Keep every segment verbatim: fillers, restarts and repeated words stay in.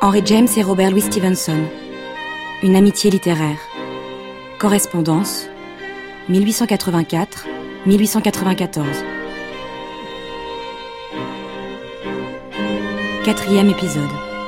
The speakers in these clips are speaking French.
Henry James et Robert Louis Stevenson. Une amitié littéraire. Correspondance. mille huit cent quatre-vingt-quatre à mille huit cent quatre-vingt-quatorze. Quatrième épisode.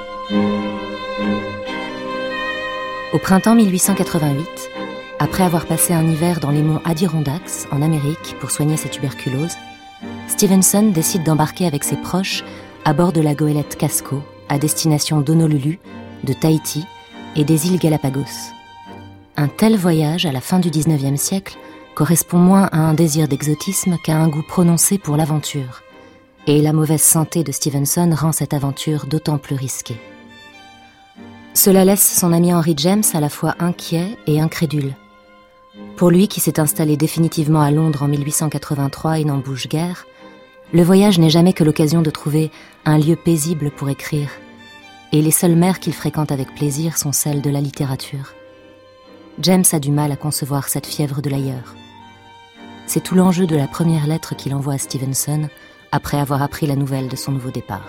Au printemps mille huit cent quatre-vingt-huit, après avoir passé un hiver dans les monts Adirondacks, en Amérique, pour soigner sa tuberculose, Stevenson décide d'embarquer avec ses proches à bord de la goélette Casco, à destination d'Honolulu, de Tahiti et des îles Galapagos. Un tel voyage, à la fin du dix-neuvième siècle, correspond moins à un désir d'exotisme qu'à un goût prononcé pour l'aventure. Et la mauvaise santé de Stevenson rend cette aventure d'autant plus risquée. Cela laisse son ami Henry James à la fois inquiet et incrédule. Pour lui, qui s'est installé définitivement à Londres en mille huit cent quatre-vingt-trois et n'en bouge guère, le voyage n'est jamais que l'occasion de trouver un lieu paisible pour écrire, et les seules mers qu'il fréquente avec plaisir sont celles de la littérature. James a du mal à concevoir cette fièvre de l'ailleurs. C'est tout l'enjeu de la première lettre qu'il envoie à Stevenson après avoir appris la nouvelle de son nouveau départ.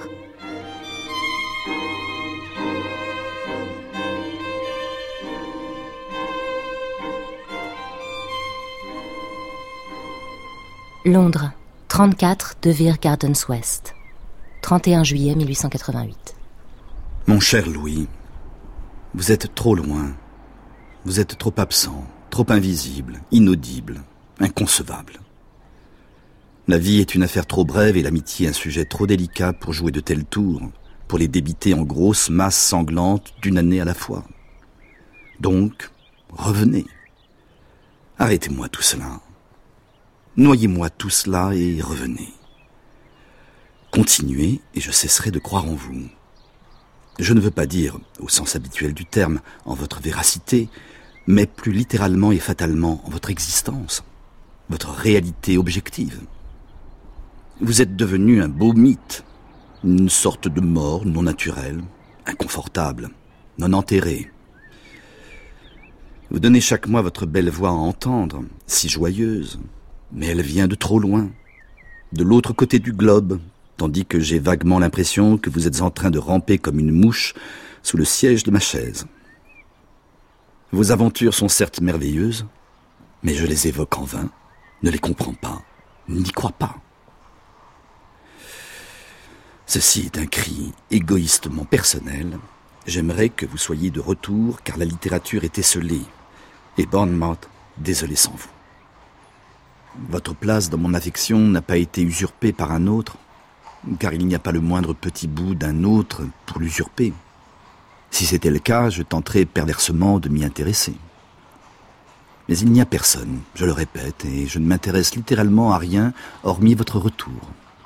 Londres, trente-quatre De Vere Gardens West, trente et un juillet mille huit cent quatre-vingt-huit. Mon cher Louis, vous êtes trop loin. Vous êtes trop absent, trop invisible, inaudible, inconcevable. La vie est une affaire trop brève et l'amitié un sujet trop délicat pour jouer de tels tours, pour les débiter en grosses masses sanglantes d'une année à la fois. Donc, revenez. Arrêtez-moi tout cela. Noyez-moi tout cela et revenez. Continuez et je cesserai de croire en vous. Je ne veux pas dire, au sens habituel du terme, en votre véracité, mais plus littéralement et fatalement en votre existence, votre réalité objective. Vous êtes devenu un beau mythe, une sorte de mort non naturelle, inconfortable, non enterrée. Vous donnez chaque mois votre belle voix à entendre, si joyeuse, mais elle vient de trop loin, de l'autre côté du globe, tandis que j'ai vaguement l'impression que vous êtes en train de ramper comme une mouche sous le siège de ma chaise. Vos aventures sont certes merveilleuses, mais je les évoque en vain, ne les comprends pas, n'y crois pas. Ceci est un cri égoïstement personnel. J'aimerais que vous soyez de retour, car la littérature est esselée, et Bournemouth, désolé sans vous. Votre place dans mon affection n'a pas été usurpée par un autre, car il n'y a pas le moindre petit bout d'un autre pour l'usurper. Si c'était le cas, je tenterais perversement de m'y intéresser. Mais il n'y a personne, je le répète, et je ne m'intéresse littéralement à rien hormis votre retour.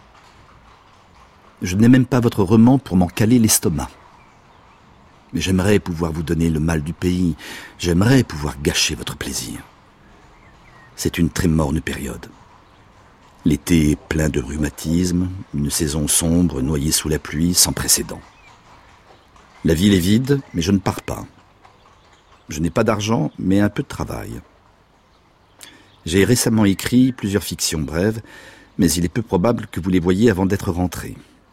Je n'ai même pas votre roman pour m'en caler l'estomac. Mais j'aimerais pouvoir vous donner le mal du pays, j'aimerais pouvoir gâcher votre plaisir. C'est une très morne période. L'été est plein de rhumatisme, une saison sombre noyée sous la pluie sans précédent. La ville est vide, mais je ne pars pas. Je n'ai pas d'argent, mais un peu de travail. J'ai récemment écrit plusieurs fictions brèves, mais il est peu probable que vous les voyiez avant d'être rentré.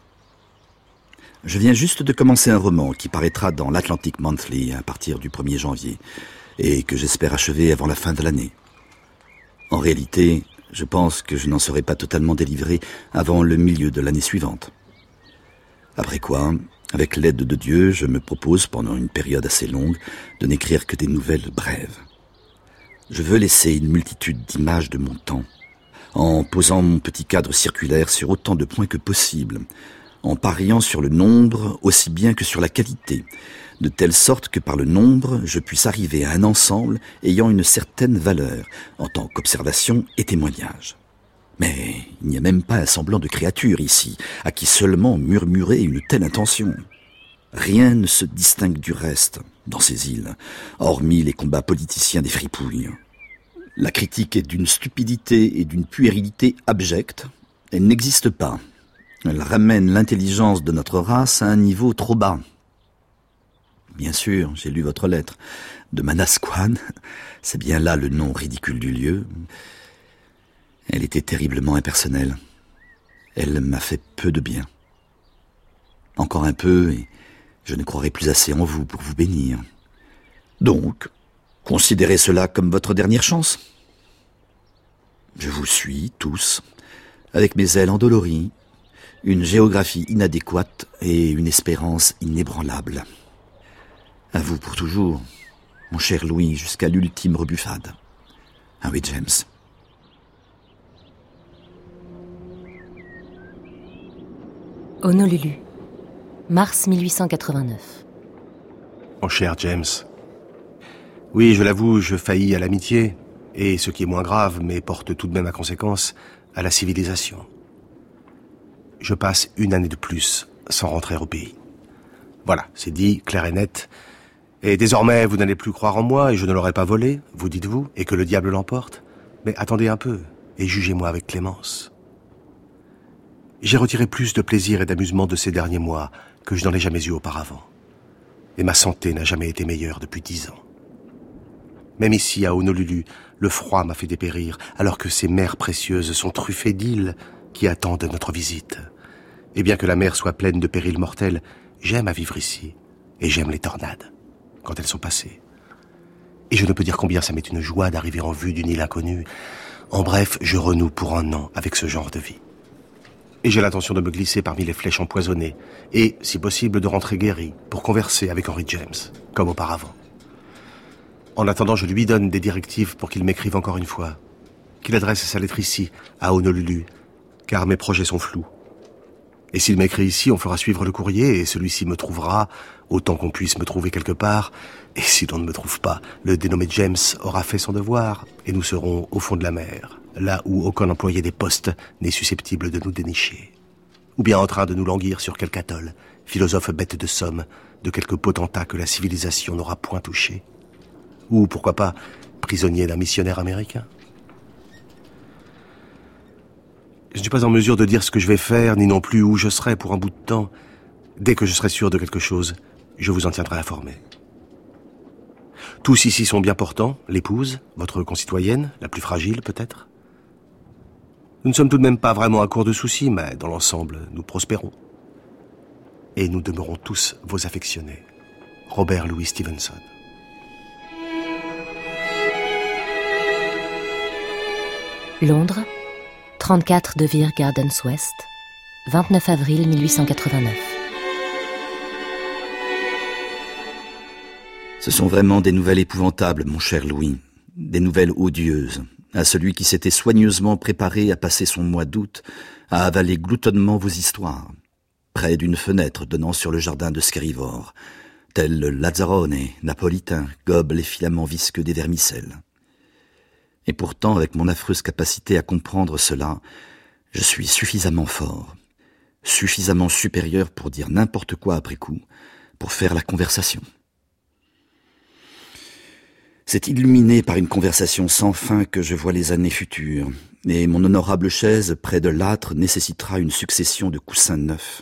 Je viens juste de commencer un roman qui paraîtra dans l'Atlantic Monthly à partir du premier janvier, et que j'espère achever avant la fin de l'année. En réalité, je pense que je n'en serai pas totalement délivré avant le milieu de l'année suivante. Après quoi, avec l'aide de Dieu, je me propose, pendant une période assez longue, de n'écrire que des nouvelles brèves. Je veux laisser une multitude d'images de mon temps, en posant mon petit cadre circulaire sur autant de points que possible, en pariant sur le nombre aussi bien que sur la qualité, de telle sorte que par le nombre, je puisse arriver à un ensemble ayant une certaine valeur, en tant qu'observation et témoignage. Mais il n'y a même pas un semblant de créature ici, à qui seulement murmurer une telle intention. Rien ne se distingue du reste, dans ces îles, hormis les combats politiciens des fripouilles. La critique est d'une stupidité et d'une puérilité abjecte. Elle n'existe pas. Elle ramène l'intelligence de notre race à un niveau trop bas. Bien sûr, j'ai lu votre lettre. De Manasquan, c'est bien là le nom ridicule du lieu. Elle était terriblement impersonnelle. Elle m'a fait peu de bien. Encore un peu et je ne croirai plus assez en vous pour vous bénir. Donc, considérez cela comme votre dernière chance. Je vous suis, tous, avec mes ailes endolories, une géographie inadéquate et une espérance inébranlable. À vous pour toujours, mon cher Louis, jusqu'à l'ultime rebuffade. Henry James. Honolulu, mars mille huit cent quatre-vingt-neuf. Mon cher James, oui, je l'avoue, je faillis à l'amitié, et ce qui est moins grave, mais porte tout de même à conséquence, à la civilisation. Je passe une année de plus sans rentrer au pays. Voilà, c'est dit, clair et net. Et désormais, vous n'allez plus croire en moi, et je ne l'aurais pas volé, vous dites-vous, et que le diable l'emporte. Mais attendez un peu, et jugez-moi avec clémence. J'ai retiré plus de plaisir et d'amusement de ces derniers mois que je n'en ai jamais eu auparavant. Et ma santé n'a jamais été meilleure depuis dix ans. Même ici, à Honolulu, le froid m'a fait dépérir, alors que ces mers précieuses sont truffées d'îles qui attendent notre visite. Et bien que la mer soit pleine de périls mortels, j'aime à vivre ici, et j'aime les tornades, quand elles sont passées. Et je ne peux dire combien ça m'est une joie d'arriver en vue d'une île inconnue. En bref, je renoue pour un an avec ce genre de vie. Et j'ai l'intention de me glisser parmi les flèches empoisonnées, et, si possible, de rentrer guéri, pour converser avec Henry James, comme auparavant. En attendant, je lui donne des directives pour qu'il m'écrive encore une fois, qu'il adresse sa lettre ici, à Honolulu, car mes projets sont flous. Et s'il m'écrit ici, on fera suivre le courrier, et celui-ci me trouvera, autant qu'on puisse me trouver quelque part, et si l'on ne me trouve pas, le dénommé James aura fait son devoir, et nous serons au fond de la mer, là où aucun employé des postes n'est susceptible de nous dénicher. Ou bien en train de nous languir sur quelque atoll, philosophe bête de somme, de quelque potentat que la civilisation n'aura point touché. Ou, pourquoi pas, prisonnier d'un missionnaire américain. Je ne suis pas en mesure de dire ce que je vais faire, ni non plus où je serai pour un bout de temps. Dès que je serai sûr de quelque chose, je vous en tiendrai informé. Tous ici sont bien portants, l'épouse, votre concitoyenne, la plus fragile peut-être. Nous ne sommes tout de même pas vraiment à court de soucis, mais dans l'ensemble, nous prospérons. Et nous demeurons tous vos affectionnés. Robert Louis Stevenson. Londres, trente-quatre de Vere Gardens West, vingt-neuf avril mille huit cent quatre-vingt-neuf. Ce sont vraiment des nouvelles épouvantables, mon cher Louis, des nouvelles odieuses, à celui qui s'était soigneusement préparé à passer son mois d'août, à avaler gloutonnement vos histoires, près d'une fenêtre donnant sur le jardin de Skerryvore, tel le Lazzarone napolitain gobe les filaments visqueux des vermicelles. Et pourtant, avec mon affreuse capacité à comprendre cela, je suis suffisamment fort, suffisamment supérieur pour dire n'importe quoi après coup, pour faire la conversation. C'est illuminé par une conversation sans fin que je vois les années futures, et mon honorable chaise près de l'âtre nécessitera une succession de coussins neufs.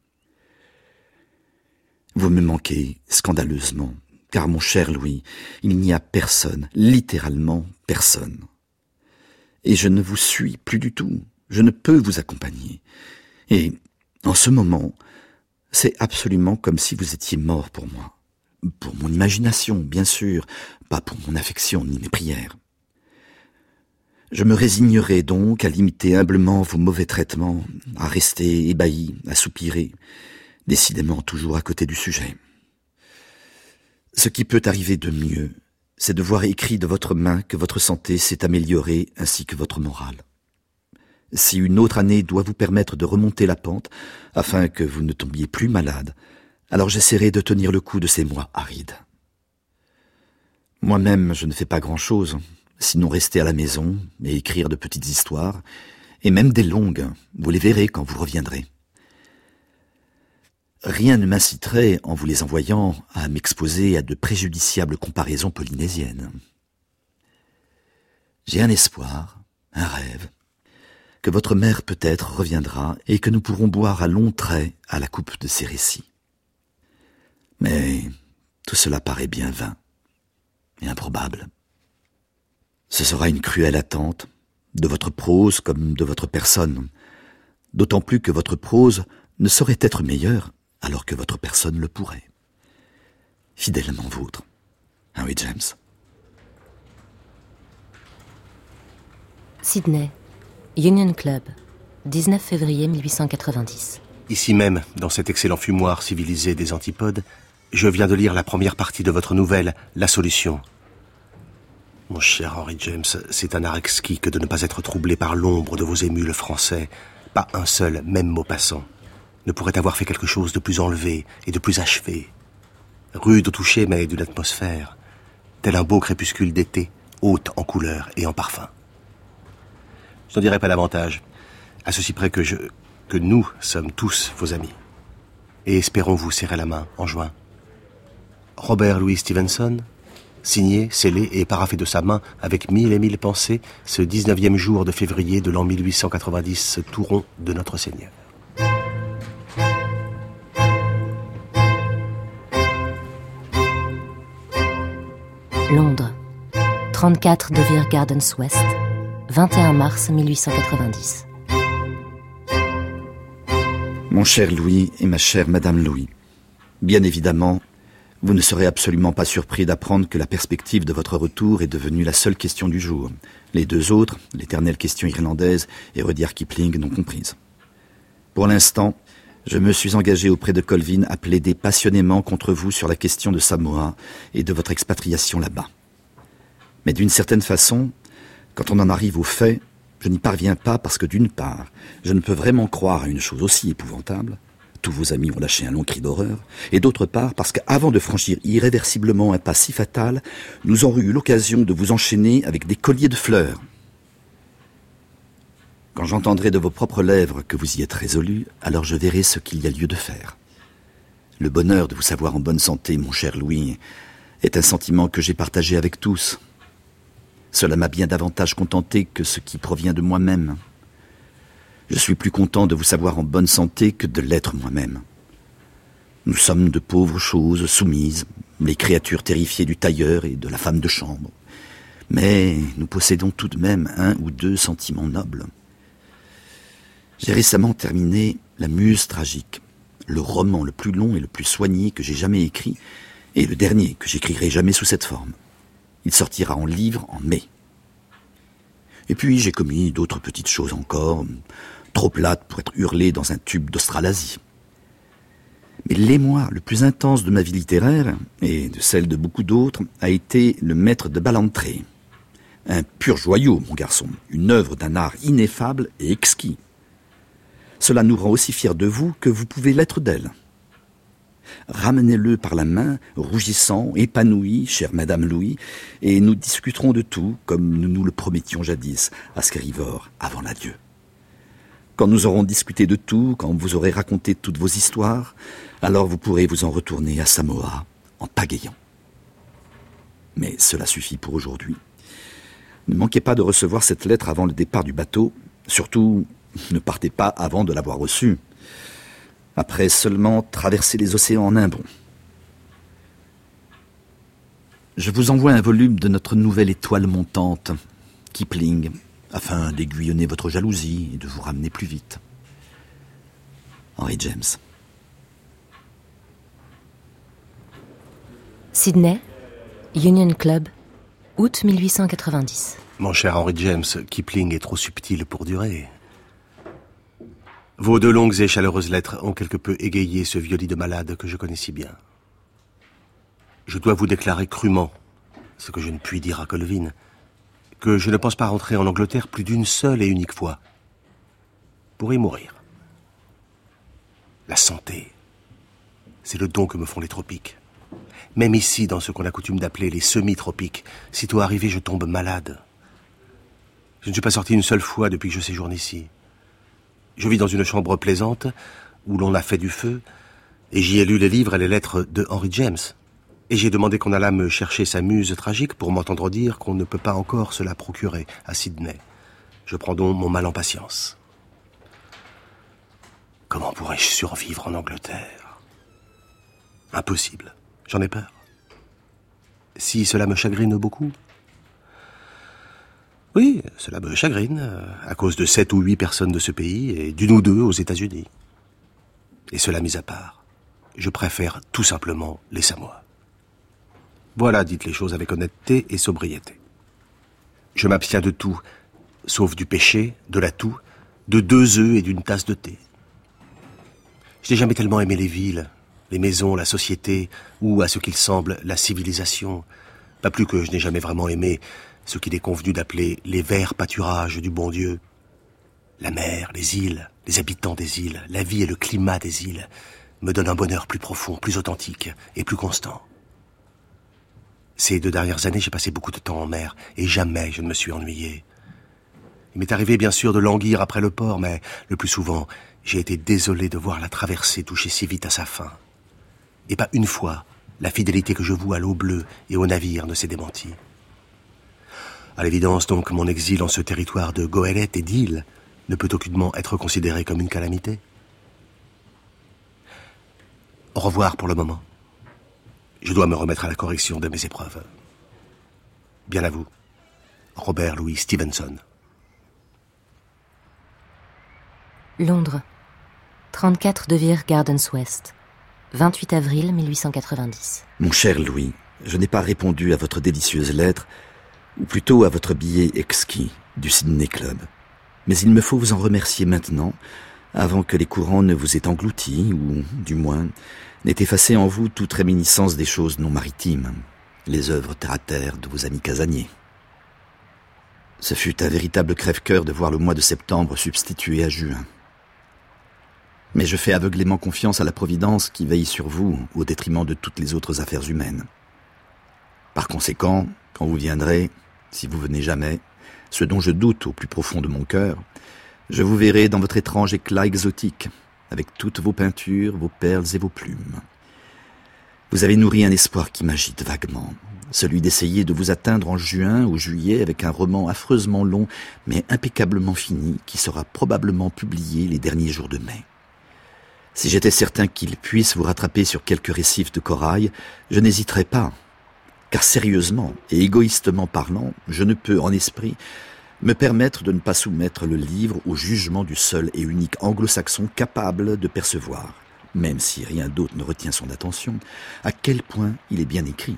Vous me manquez scandaleusement, car mon cher Louis, il n'y a personne, littéralement personne. Et je ne vous suis plus du tout, je ne peux vous accompagner. Et, en ce moment, c'est absolument comme si vous étiez mort pour moi. Pour mon imagination, bien sûr, pas pour mon affection ni mes prières. Je me résignerai donc à limiter humblement vos mauvais traitements, à rester ébahi, à soupirer, décidément toujours à côté du sujet. Ce qui peut arriver de mieux, c'est de voir écrit de votre main que votre santé s'est améliorée ainsi que votre morale. Si une autre année doit vous permettre de remonter la pente, afin que vous ne tombiez plus malade, alors j'essaierai de tenir le coup de ces mois arides. Moi-même, je ne fais pas grand-chose, sinon rester à la maison et écrire de petites histoires, et même des longues, vous les verrez quand vous reviendrez. Rien ne m'inciterait, en vous les envoyant, à m'exposer à de préjudiciables comparaisons polynésiennes. J'ai un espoir, un rêve, que votre mère peut-être reviendra et que nous pourrons boire à longs traits à la coupe de ses récits. Mais tout cela paraît bien vain et improbable. Ce sera une cruelle attente, de votre prose comme de votre personne, d'autant plus que votre prose ne saurait être meilleure alors que votre personne le pourrait. Fidèlement vôtre, Henry James. Sydney, Union Club, dix-neuf février mille huit cent quatre-vingt-dix. Ici même, dans cet excellent fumoir civilisé des antipodes, je viens de lire la première partie de votre nouvelle, La Solution. Mon cher Henry James, c'est un art exquis que de ne pas être troublé par l'ombre de vos émules français. Pas un seul, même mot passant, ne pourrait avoir fait quelque chose de plus enlevé et de plus achevé. Rude au toucher, mais d'une atmosphère, tel un beau crépuscule d'été, haute en couleurs et en parfum. Je n'en dirai pas davantage, à ceci près que je, que nous sommes tous vos amis. Et espérons vous serrer la main en juin. Robert Louis Stevenson, signé, scellé et paraphé de sa main avec mille et mille pensées, ce dix-neuvième jour de février de l'an mille huit cent quatre-vingt-dix, tout rond de notre Seigneur. Londres, trente-quatre de Vere Gardens West, vingt et un mars mille huit cent quatre-vingt-dix. Mon cher Louis et ma chère Madame Louis, bien évidemment, vous ne serez absolument pas surpris d'apprendre que la perspective de votre retour est devenue la seule question du jour. Les deux autres, l'éternelle question irlandaise et Rudyard Kipling, non comprises. Pour l'instant, je me suis engagé auprès de Colvin à plaider passionnément contre vous sur la question de Samoa et de votre expatriation là-bas. Mais d'une certaine façon, quand on en arrive aux faits, je n'y parviens pas parce que d'une part, je ne peux vraiment croire à une chose aussi épouvantable, tous vos amis ont lâché un long cri d'horreur, et d'autre part parce qu'avant de franchir irréversiblement un pas si fatal, nous aurons eu l'occasion de vous enchaîner avec des colliers de fleurs. Quand j'entendrai de vos propres lèvres que vous y êtes résolu, alors je verrai ce qu'il y a lieu de faire. Le bonheur de vous savoir en bonne santé, mon cher Louis, est un sentiment que j'ai partagé avec tous. Cela m'a bien davantage contenté que ce qui provient de moi-même. Je suis plus content de vous savoir en bonne santé que de l'être moi-même. Nous sommes de pauvres choses soumises, les créatures terrifiées du tailleur et de la femme de chambre. Mais nous possédons tout de même un ou deux sentiments nobles. J'ai récemment terminé La Muse tragique, le roman le plus long et le plus soigné que j'ai jamais écrit, et le dernier que j'écrirai jamais sous cette forme. Il sortira en livre en mai. Et puis j'ai commis d'autres petites choses encore, trop plates pour être hurlées dans un tube d'Australasie. Mais l'émoi le plus intense de ma vie littéraire, et de celle de beaucoup d'autres, a été Le Maître de Ballantrae. Un pur joyau, mon garçon, une œuvre d'un art ineffable et exquis. Cela nous rend aussi fiers de vous que vous pouvez l'être d'elle. Ramenez-le par la main, rougissant, épanoui, chère Madame Louis, et nous discuterons de tout, comme nous nous le promettions jadis à Skerryvore, avant l'adieu. Quand nous aurons discuté de tout, quand vous aurez raconté toutes vos histoires, alors vous pourrez vous en retourner à Samoa, en pagayant. Mais cela suffit pour aujourd'hui. Ne manquez pas de recevoir cette lettre avant le départ du bateau, surtout ne partez pas avant de l'avoir reçue. Après seulement traverser les océans en un bond. Je vous envoie un volume de notre nouvelle étoile montante, Kipling, afin d'aiguillonner votre jalousie et de vous ramener plus vite. Henry James. Sydney, Union Club, août mille huit cent quatre-vingt-dix. Mon cher Henry James, Kipling est trop subtil pour durer. Vos deux longues et chaleureuses lettres ont quelque peu égayé ce vieux lit de malade que je connais si bien. Je dois vous déclarer crûment, ce que je ne puis dire à Colvin, que je ne pense pas rentrer en Angleterre plus d'une seule et unique fois, pour y mourir. La santé, c'est le don que me font les tropiques. Même ici, dans ce qu'on a coutume d'appeler les semi-tropiques, sitôt arrivé, je tombe malade. Je ne suis pas sorti une seule fois depuis que je séjourne ici. Je vis dans une chambre plaisante, où l'on a fait du feu, et j'y ai lu les livres et les lettres de Henry James. Et j'ai demandé qu'on allât me chercher sa muse tragique pour m'entendre dire qu'on ne peut pas encore se la procurer à Sydney. Je prends donc mon mal en patience. Comment pourrais-je survivre en Angleterre? Impossible. J'en ai peur. Si cela me chagrine beaucoup? Oui, cela me chagrine, à cause de sept ou huit personnes de ce pays et d'une ou deux aux États-Unis. Et cela mis à part, je préfère tout simplement les Samoa. Voilà, dites les choses avec honnêteté et sobriété. Je m'abstiens de tout, sauf du péché, de la toux, de deux œufs et d'une tasse de thé. Je n'ai jamais tellement aimé les villes, les maisons, la société, ou, à ce qu'il semble, la civilisation. Pas plus que je n'ai jamais vraiment aimé ce qu'il est convenu d'appeler les verts pâturages du bon Dieu. La mer, les îles, les habitants des îles, la vie et le climat des îles me donnent un bonheur plus profond, plus authentique et plus constant. Ces deux dernières années, j'ai passé beaucoup de temps en mer, et jamais je ne me suis ennuyé. Il m'est arrivé bien sûr de languir après le port, mais le plus souvent, j'ai été désolé de voir la traversée toucher si vite à sa fin. Et pas une fois, la fidélité que je voue à l'eau bleue et au navire ne s'est démentie. À l'évidence donc, mon exil en ce territoire de goélettes et d'îles ne peut aucunement être considéré comme une calamité. Au revoir pour le moment. Je dois me remettre à la correction de mes épreuves. Bien à vous, Robert Louis Stevenson. Londres, trente-quatre de Vere Gardens West, vingt-huit avril mille huit cent quatre-vingt-dix. Mon cher Louis, je n'ai pas répondu à votre délicieuse lettre, ou plutôt à votre billet exquis du Sydney Club. Mais il me faut vous en remercier maintenant, avant que les courants ne vous aient englouti, ou, du moins, n'aient effacé en vous toute réminiscence des choses non maritimes, les œuvres terre-à-terre de vos amis casaniers. Ce fut un véritable crève-cœur de voir le mois de septembre substitué à juin. Mais je fais aveuglément confiance à la Providence qui veille sur vous au détriment de toutes les autres affaires humaines. Par conséquent, quand vous viendrez, si vous venez jamais, ce dont je doute au plus profond de mon cœur, je vous verrai dans votre étrange éclat exotique, avec toutes vos peintures, vos perles et vos plumes. Vous avez nourri un espoir qui m'agite vaguement, celui d'essayer de vous atteindre en juin ou juillet avec un roman affreusement long mais impeccablement fini qui sera probablement publié les derniers jours de mai. Si j'étais certain qu'il puisse vous rattraper sur quelques récifs de corail, je n'hésiterais pas. Car sérieusement et égoïstement parlant, je ne peux, en esprit, me permettre de ne pas soumettre le livre au jugement du seul et unique anglo-saxon capable de percevoir, même si rien d'autre ne retient son attention, à quel point il est bien écrit.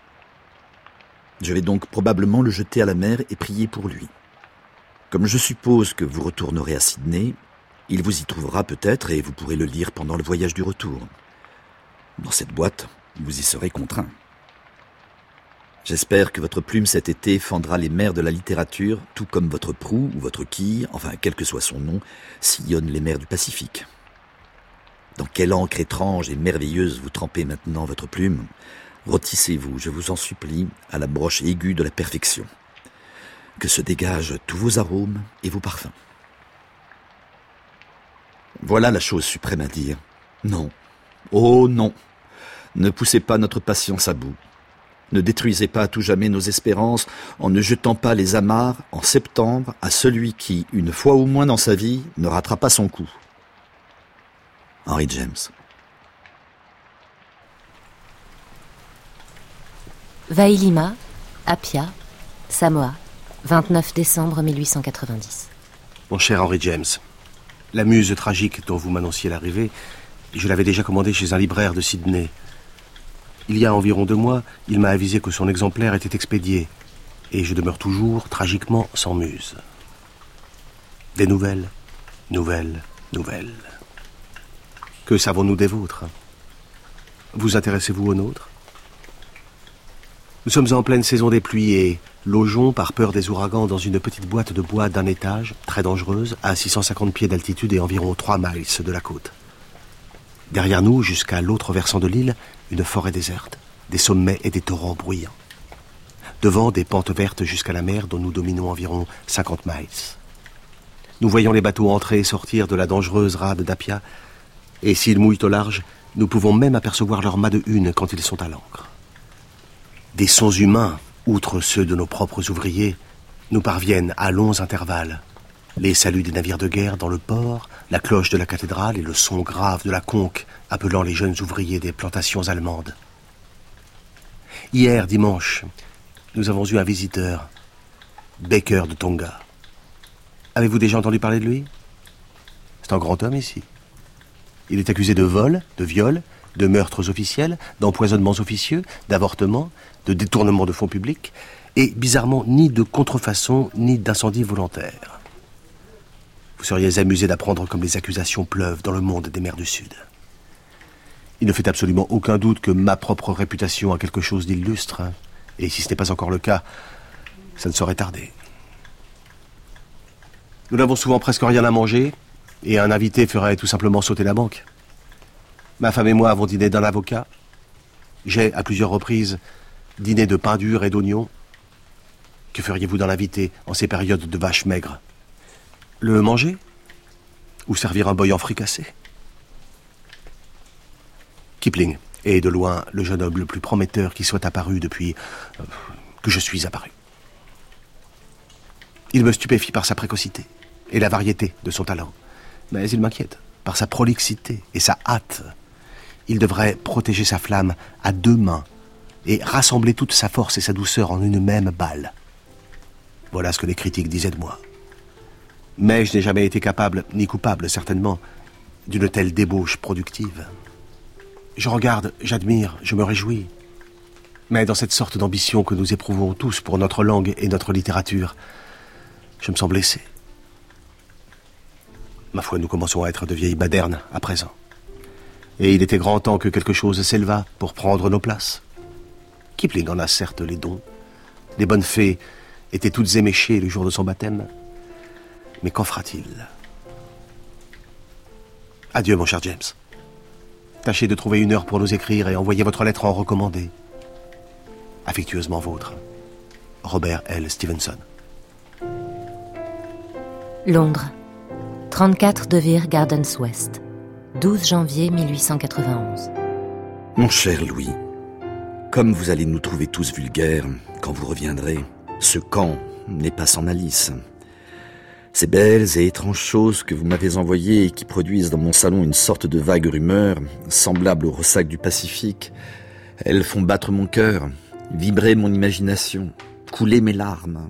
Je vais donc probablement le jeter à la mer et prier pour lui. Comme je suppose que vous retournerez à Sydney, il vous y trouvera peut-être et vous pourrez le lire pendant le voyage du retour. Dans cette boîte, vous y serez contraint. J'espère que votre plume cet été fendra les mers de la littérature, tout comme votre proue ou votre quille, enfin quel que soit son nom, sillonne les mers du Pacifique. Dans quelle encre étrange et merveilleuse vous trempez maintenant votre plume, rôtissez-vous, je vous en supplie, à la broche aiguë de la perfection. Que se dégagent tous vos arômes et vos parfums. Voilà la chose suprême à dire. Non. Oh non. Ne poussez pas notre patience à bout. Ne détruisez pas à tout jamais nos espérances en ne jetant pas les amarres en septembre à celui qui, une fois au moins dans sa vie, ne ratera pas son coup. Henry James. Vailima, Apia, Samoa, vingt-neuf décembre mille huit cent quatre-vingt-dix. Mon cher Henry James, la muse tragique dont vous m'annonciez l'arrivée, je l'avais déjà commandée chez un libraire de Sydney. Il y a environ deux mois, il m'a avisé que son exemplaire était expédié, et je demeure toujours tragiquement sans muse. Des nouvelles, nouvelles, nouvelles. Que savons-nous des vôtres? Vous intéressez-vous aux nôtres? Nous sommes en pleine saison des pluies et logeons par peur des ouragans dans une petite boîte de bois d'un étage, très dangereuse, à six cent cinquante pieds d'altitude et environ trois miles de la côte. Derrière nous, jusqu'à l'autre versant de l'île, une forêt déserte, des sommets et des torrents bruyants. Devant, des pentes vertes jusqu'à la mer dont nous dominons environ cinquante miles. Nous voyons les bateaux entrer et sortir de la dangereuse rade d'Apia, et s'ils mouillent au large, nous pouvons même apercevoir leurs mâts de hune quand ils sont à l'ancre. Des sons humains, outre ceux de nos propres ouvriers, nous parviennent à longs intervalles. Les saluts des navires de guerre dans le port, la cloche de la cathédrale et le son grave de la conque appelant les jeunes ouvriers des plantations allemandes. Hier, dimanche, nous avons eu un visiteur, Baker de Tonga. Avez-vous déjà entendu parler de lui? C'est un grand homme ici. Il est accusé de vol, de viol de meurtres officiels, d'empoisonnements officieux, d'avortements, de détournements de fonds publics, et bizarrement ni de contrefaçon ni d'incendie volontaire. Vous seriez amusé d'apprendre comme les accusations pleuvent dans le monde des mers du Sud. Il ne fait absolument aucun doute que ma propre réputation a quelque chose d'illustre, hein, et si ce n'est pas encore le cas, ça ne saurait tarder. Nous n'avons souvent presque rien à manger, et un invité ferait tout simplement sauter la banque. Ma femme et moi avons dîné d'un avocat. J'ai, à plusieurs reprises, dîné de pain dur et d'oignons. Que feriez-vous d'un invité en ces périodes de vaches maigres? Le manger? Ou servir un boyant fricassé? Kipling est de loin le jeune homme le plus prometteur qui soit apparu depuis euh, que je suis apparu. Il me stupéfie par sa précocité et la variété de son talent. Mais il m'inquiète par sa prolixité et sa hâte. Il devrait protéger sa flamme à deux mains et rassembler toute sa force et sa douceur en une même balle. Voilà ce que les critiques disaient de moi. Mais je n'ai jamais été capable, ni coupable certainement, d'une telle débauche productive. Je regarde, j'admire, je me réjouis. Mais dans cette sorte d'ambition que nous éprouvons tous pour notre langue et notre littérature, je me sens blessé. Ma foi, nous commençons à être de vieilles badernes à présent. Et il était grand temps que quelque chose s'élevât pour prendre nos places. Kipling en a certes les dons. Les bonnes fées étaient toutes éméchées le jour de son baptême. Mais qu'en fera-t-il? Adieu, mon cher James. Tâchez de trouver une heure pour nous écrire et envoyer votre lettre en recommandé. Affectueusement vôtre, Robert L. Stevenson. Londres, trente-quatre De Vere Gardens West, douze janvier mille huit cent quatre-vingt-onze. Mon cher Louis, comme vous allez nous trouver tous vulgaires quand vous reviendrez, ce quand n'est pas sans malice. Ces belles et étranges choses que vous m'avez envoyées et qui produisent dans mon salon une sorte de vague rumeur, semblable au ressac du Pacifique, elles font battre mon cœur, vibrer mon imagination, couler mes larmes.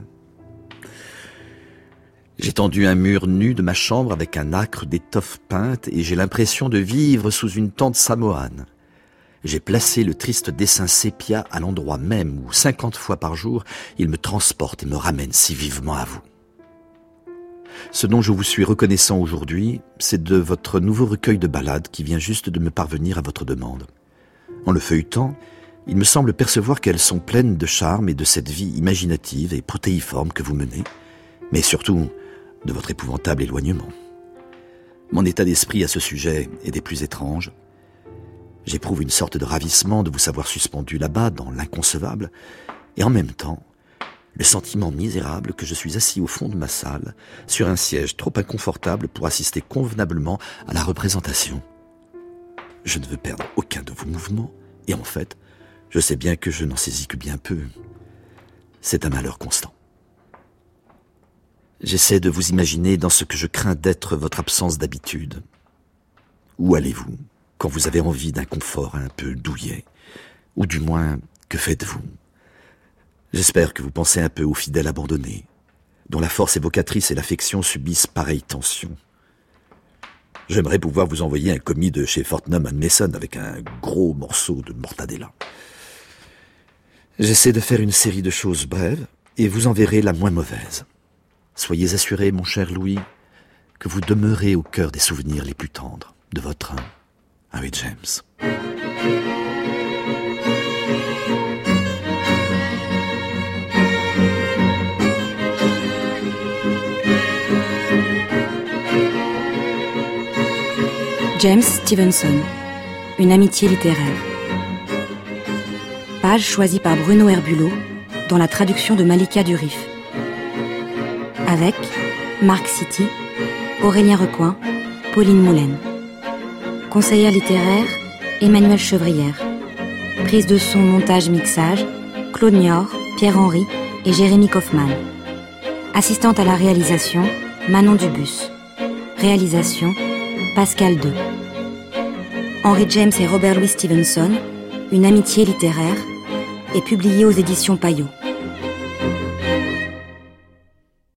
J'ai tendu un mur nu de ma chambre avec un acre d'étoffe peinte et j'ai l'impression de vivre sous une tente samoane. J'ai placé le triste dessin sépia à l'endroit même où, cinquante fois par jour, il me transporte et me ramène si vivement à vous. Ce dont je vous suis reconnaissant aujourd'hui, c'est de votre nouveau recueil de ballades qui vient juste de me parvenir à votre demande. En le feuilletant, il me semble percevoir qu'elles sont pleines de charme et de cette vie imaginative et protéiforme que vous menez, mais surtout de votre épouvantable éloignement. Mon état d'esprit à ce sujet est des plus étranges. J'éprouve une sorte de ravissement de vous savoir suspendu là-bas dans l'inconcevable, et en même temps, le sentiment misérable que je suis assis au fond de ma salle, sur un siège trop inconfortable pour assister convenablement à la représentation. Je ne veux perdre aucun de vos mouvements, et en fait, je sais bien que je n'en saisis que bien peu. C'est un malheur constant. J'essaie de vous imaginer dans ce que je crains d'être votre absence d'habitude. Où allez-vous quand vous avez envie d'un confort un peu douillet? Ou du moins, que faites-vous? J'espère que vous pensez un peu aux fidèles abandonnés, dont la force évocatrice et l'affection subissent pareille tension. J'aimerais pouvoir vous envoyer un commis de chez Fortnum and Mason avec un gros morceau de mortadella. J'essaie de faire une série de choses brèves et vous en verrez la moins mauvaise. Soyez assuré, mon cher Louis, que vous demeurez au cœur des souvenirs les plus tendres de votre Harry James. James Stevenson, une amitié littéraire. Page choisie par Bruno Herbulot dans la traduction de Malika Durif. Avec Marc City, Aurélien Recoin, Pauline Moulin. Conseillère littéraire, Emmanuelle Chevrière. Prise de son, montage, mixage, Claude Niort, Pierre-Henry et Jérémy Kaufmann. Assistante à la réalisation, Manon Dubus. Réalisation, Pascal deux. Henry James et Robert Louis Stevenson, une amitié littéraire, est publié aux éditions Payot.